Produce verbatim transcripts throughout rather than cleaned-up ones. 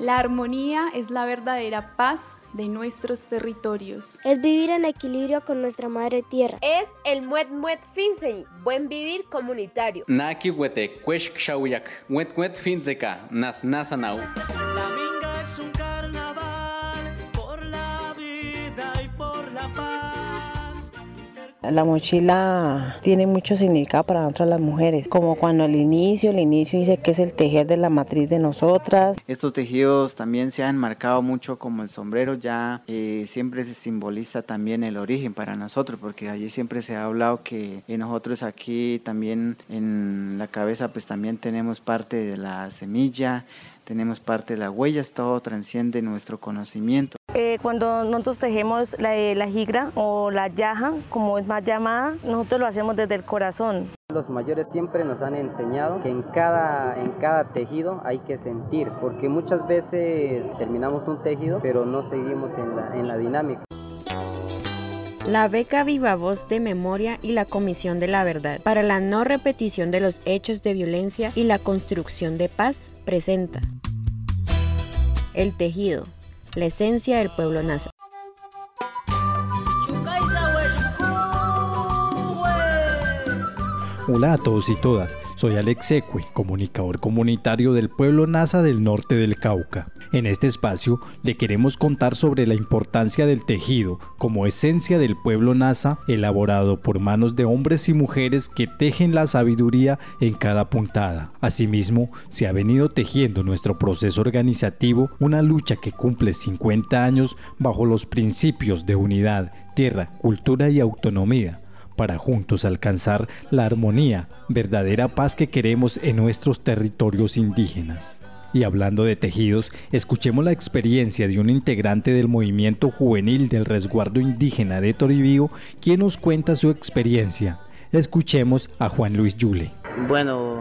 La armonía es la verdadera paz de nuestros territorios. Es vivir en equilibrio con nuestra madre tierra. Es el muet muet finsei, buen vivir comunitario. Naki huete, cuesh kshawiyak, muet muet finseka, nas nasanau. La minga es un carnaval por la vida y por la paz. La mochila tiene mucho significado para nosotras las mujeres, como cuando al inicio, el inicio dice que es el tejer de la matriz de nosotras. Estos tejidos también se han marcado mucho como el sombrero, ya eh, siempre se simboliza también el origen para nosotros, porque allí siempre se ha hablado que nosotros aquí también en la cabeza pues también tenemos parte de la semilla, tenemos parte de las huellas, todo trasciende nuestro conocimiento. Eh, cuando nosotros tejemos la, la jigra o la yaja, como es más llamada, nosotros lo hacemos desde el corazón. Los mayores siempre nos han enseñado que en cada, en cada tejido hay que sentir, porque muchas veces terminamos un tejido, pero no seguimos en la, en la dinámica. La Beca Viva Voz de Memoria y la Comisión de la Verdad para la no repetición de los hechos de violencia y la construcción de paz presenta El tejido, la esencia del pueblo nasa. Hola a todos y todas, soy Alex Ecue, comunicador comunitario del pueblo nasa del norte del Cauca. En este espacio le queremos contar sobre la importancia del tejido como esencia del pueblo nasa, elaborado por manos de hombres y mujeres que tejen la sabiduría en cada puntada. Asimismo, se ha venido tejiendo nuestro proceso organizativo, una lucha que cumple cincuenta años bajo los principios de unidad, tierra, cultura y autonomía, para juntos alcanzar la armonía, verdadera paz que queremos en nuestros territorios indígenas. Y hablando de tejidos, escuchemos la experiencia de un integrante del movimiento juvenil del resguardo indígena de Toribío, quien nos cuenta su experiencia. Escuchemos a Juan Luis Yule. Bueno,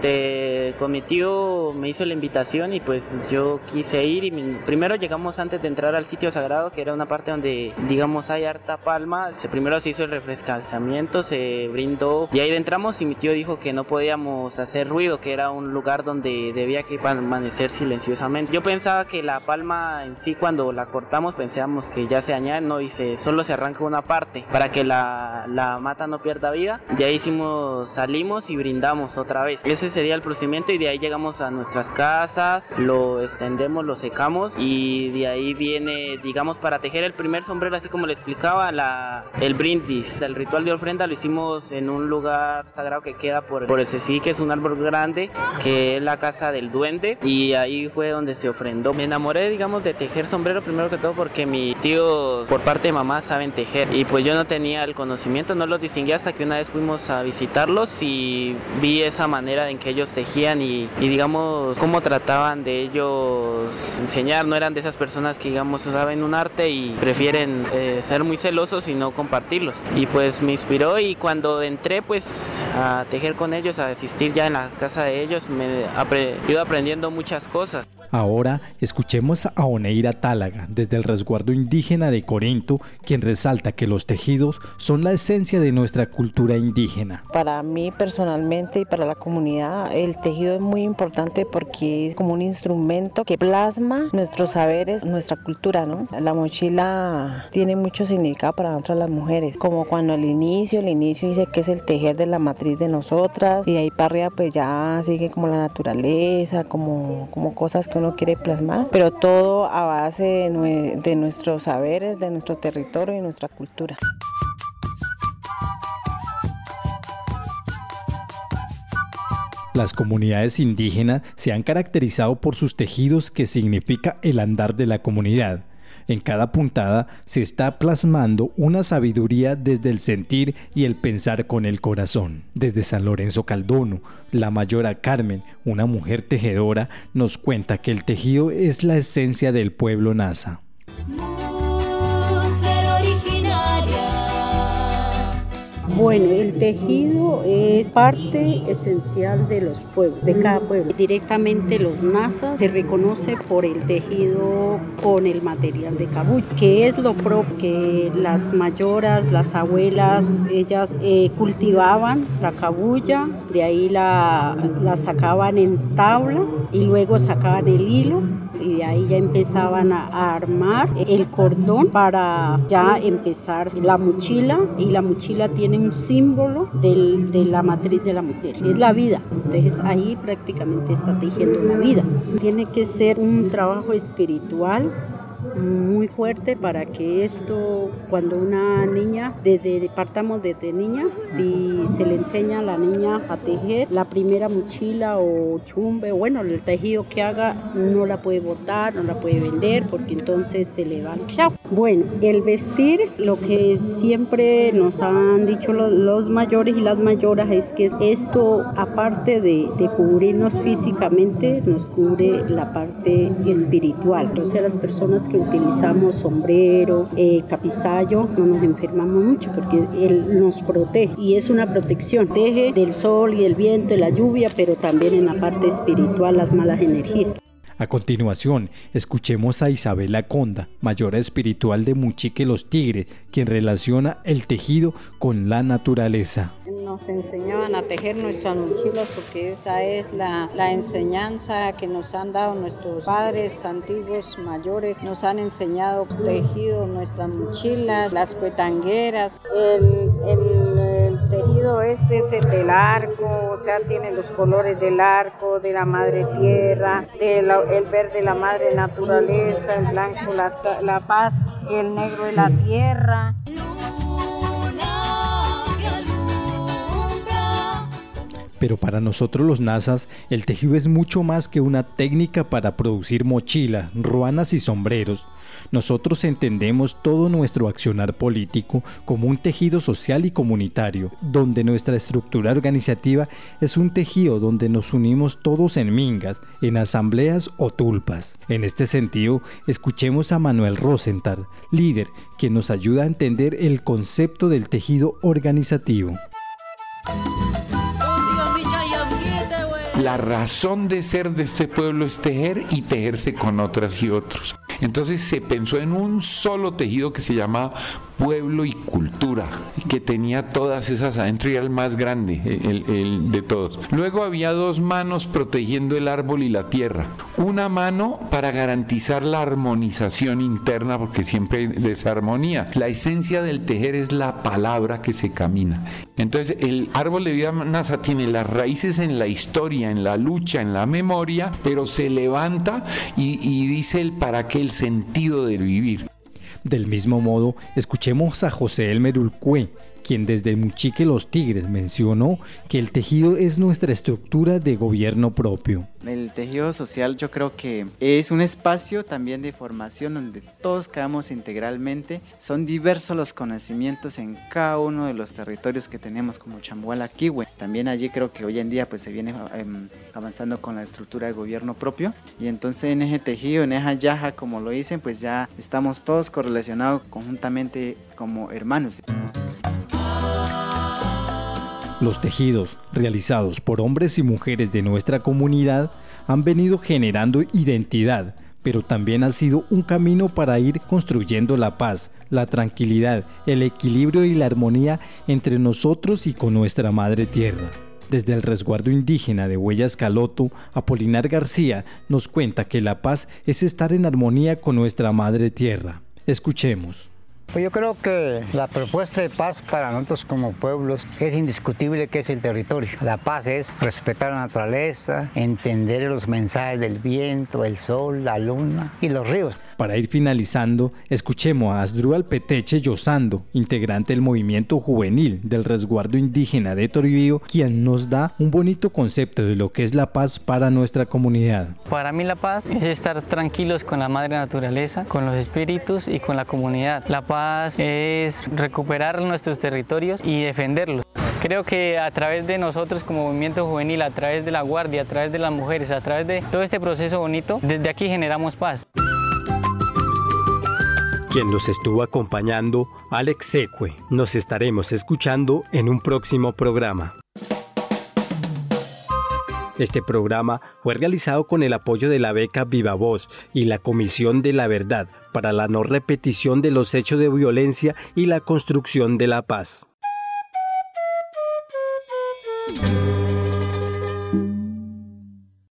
este, con mi tío me hizo la invitación y pues yo quise ir y mi, primero llegamos antes de entrar al sitio sagrado, que era una parte donde digamos hay harta palma. Se, primero se hizo el refrescamiento, se brindó y ahí entramos y mi tío dijo que no podíamos hacer ruido, que era un lugar donde debía que permanecer silenciosamente. Yo pensaba que la palma en sí cuando la cortamos pensábamos que ya se añade, no, y se, solo se arranca una parte para que la, la mata no pierda vida. De ahí hicimos, salimos y brindamos damos otra vez. Ese sería el procedimiento y de ahí llegamos a nuestras casas, lo extendemos, lo secamos y de ahí viene, digamos, para tejer el primer sombrero, así como le explicaba, la, el brindis, el ritual de ofrenda lo hicimos en un lugar sagrado que queda por, por el Cecí, que es un árbol grande, que es la casa del duende, y ahí fue donde se ofrendó. Me enamoré, digamos, de tejer sombrero primero que todo porque mis tíos por parte de mamá saben tejer y pues yo no tenía el conocimiento, no los distinguí hasta que una vez fuimos a visitarlos y vi esa manera en que ellos tejían y, y digamos cómo trataban de ellos enseñar. No eran de esas personas que digamos saben un arte y prefieren eh, ser muy celosos y no compartirlos, y pues me inspiró y cuando entré pues a tejer con ellos, a asistir ya en la casa de ellos, me he ido aprendiendo muchas cosas. Ahora escuchemos a Oneira Tálaga desde el resguardo indígena de Corinto, quien resalta que los tejidos son la esencia de nuestra cultura indígena. Para mí personalmente y para la comunidad el tejido es muy importante porque es como un instrumento que plasma nuestros saberes, nuestra cultura, ¿no? La mochila tiene mucho significado para nosotras las mujeres, como cuando al inicio, el inicio dice que es el tejer de la matriz de nosotras y de ahí para arriba pues ya sigue como la naturaleza, como, como cosas que uno quiere plasmar, pero todo a base de, nue- de nuestros saberes, de nuestro territorio y nuestra cultura. Las comunidades indígenas se han caracterizado por sus tejidos, que significa el andar de la comunidad. En cada puntada se está plasmando una sabiduría desde el sentir y el pensar con el corazón. Desde San Lorenzo Caldono, la mayora Carmen, una mujer tejedora, nos cuenta que el tejido es la esencia del pueblo nasa. Mujer originaria, Bueno, el tejido es parte esencial de los pueblos, de cada pueblo. Directamente los nazas se reconoce por el tejido con el material de cabuya, que es lo propio que las mayoras, las abuelas, ellas eh, cultivaban la cabuya, de ahí la, la sacaban en tabla y luego sacaban el hilo y de ahí ya empezaban a, a armar el cordón para ya empezar la mochila, y la mochila tiene un símbolo del, de la matriz de la mujer, es la vida. Entonces ahí prácticamente está tejiendo la vida. Tiene que ser un trabajo espiritual muy fuerte para que esto, cuando una niña, desde partamos desde niña, si se le enseña a la niña a tejer la primera mochila o chumbe, bueno, el tejido que haga, no la puede botar, no la puede vender, porque entonces se le va el chavo. Bueno, el vestir, lo que siempre nos han dicho los, los mayores y las mayoras, es que esto, aparte de, de cubrirnos físicamente, nos cubre la parte espiritual. Entonces las personas que utilizamos sombrero, eh, capizayo, no nos enfermamos mucho porque él nos protege y es una protección. Protege del sol y el viento, de la lluvia, pero también en la parte espiritual, las malas energías. A continuación, escuchemos a Isabela Conda, mayora espiritual de Muchique Los Tigres, quien relaciona el tejido con la naturaleza. Nos enseñaban a tejer nuestras mochilas porque esa es la, la enseñanza que nos han dado nuestros padres antiguos mayores. Nos han enseñado tejido nuestras mochilas, las cuetangueras. El, el, el tejido este es el del arco, o sea, tiene los colores del arco, de la madre tierra, de la, el verde la madre naturaleza, el blanco la, la paz, el negro de la tierra. Pero para nosotros los nazas, el tejido es mucho más que una técnica para producir mochilas, ruanas y sombreros. Nosotros entendemos todo nuestro accionar político como un tejido social y comunitario, donde nuestra estructura organizativa es un tejido donde nos unimos todos en mingas, en asambleas o tulpas. En este sentido, escuchemos a Manuel Rosenthal, líder, quien nos ayuda a entender el concepto del tejido organizativo. La razón de ser de este pueblo es tejer y tejerse con otras y otros. Entonces se pensó en un solo tejido que se llamaba pueblo y cultura, que tenía todas esas adentro y era el más grande el, el de todos. Luego había dos manos protegiendo el árbol y la tierra. Una mano para garantizar la armonización interna, porque siempre hay desarmonía. La esencia del tejer es la palabra que se camina. Entonces el árbol de vida nasa tiene las raíces en la historia, en la lucha, en la memoria, pero se levanta y, y dice el para qué, el sentido de vivir. Del mismo modo, escuchemos a José Elmer Ulcue, quien desde Muchique Los Tigres mencionó que el tejido es nuestra estructura de gobierno propio. El tejido social yo creo que es un espacio también de formación donde todos quedamos integralmente. Son diversos los conocimientos en cada uno de los territorios que tenemos como Chambuala, Quihue. También allí creo que hoy en día pues se viene eh, avanzando con la estructura de gobierno propio, y entonces en ese tejido, en esa yaja como lo dicen, pues ya estamos todos correlacionados conjuntamente como hermanos. Los tejidos realizados por hombres y mujeres de nuestra comunidad han venido generando identidad, pero también ha sido un camino para ir construyendo la paz, la tranquilidad, el equilibrio y la armonía entre nosotros y con nuestra madre tierra. Desde el resguardo indígena de Huellas Caloto, Apolinar García nos cuenta que la paz es estar en armonía con nuestra madre tierra. Escuchemos. Pues yo creo que la propuesta de paz para nosotros como pueblos es indiscutible, que es el territorio. La paz es respetar la naturaleza, entender los mensajes del viento, el sol, la luna y los ríos. Para ir finalizando, escuchemos a Asdrúbal Peteche Yosando, integrante del movimiento juvenil del resguardo indígena de Toribío, quien nos da un bonito concepto de lo que es la paz para nuestra comunidad. Para mí la paz es estar tranquilos con la madre naturaleza, con los espíritus y con la comunidad. La paz es recuperar nuestros territorios y defenderlos. Creo que a través de nosotros como movimiento juvenil, a través de la guardia, a través de las mujeres, a través de todo este proceso bonito, desde aquí generamos paz. Quien nos estuvo acompañando, Alex Secue. Nos estaremos escuchando en un próximo programa. Este programa fue realizado con el apoyo de la beca Viva Voz y la Comisión de la Verdad para la no repetición de los hechos de violencia y la construcción de la paz.